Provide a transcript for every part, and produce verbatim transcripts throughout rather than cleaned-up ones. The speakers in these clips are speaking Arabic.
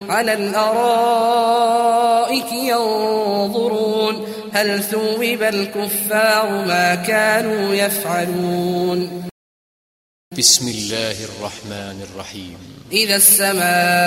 على الأرائك ينظرون هل ثوب الكفار ما كانوا يفعلون. بسم الله الرحمن الرحيم. إذا السماء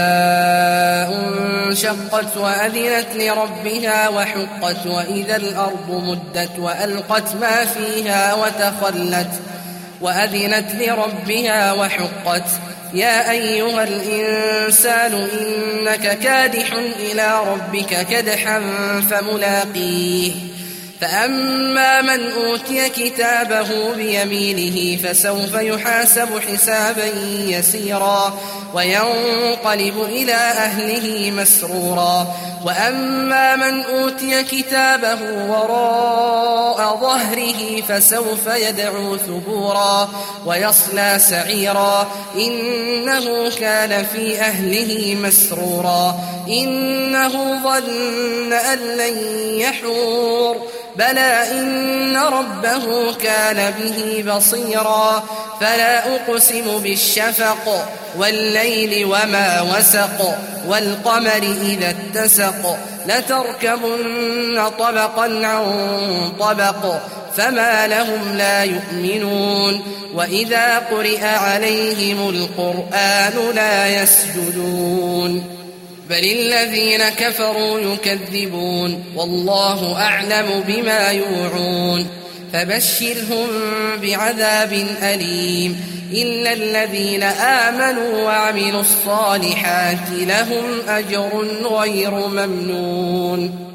انشقت وأذنت لربها وحقت وإذا الأرض مدت وألقت ما فيها وتخلت وأذنت لربها وحقت يا أيها الإنسان إنك كادح إلى ربك كدحا فملاقيه فأما من أوتي كتابه بيمينه فسوف يحاسب حسابا يسيرا وينقلب إلى أهله مسرورا وأما من أوتي كتابه وراء ظهره فسوف يدعو ثبورا ويصلى سعيرا إنه كان في أهله مسرورا إنه ظن أن لن يحور بلى إن ربه كان به بصيرا فلا أقسم بالشفق والليل وما وسق والقمر إذا اتسق لتركبن طبقا عن طبق فما لهم لا يؤمنون وإذا قرئ عليهم القرآن لا يسجدون بل الذين كفروا يكذبون والله أعلم بما يوعون فبشرهم بعذاب أليم إلا الذين آمنوا وعملوا الصالحات لهم أجر غير ممنون.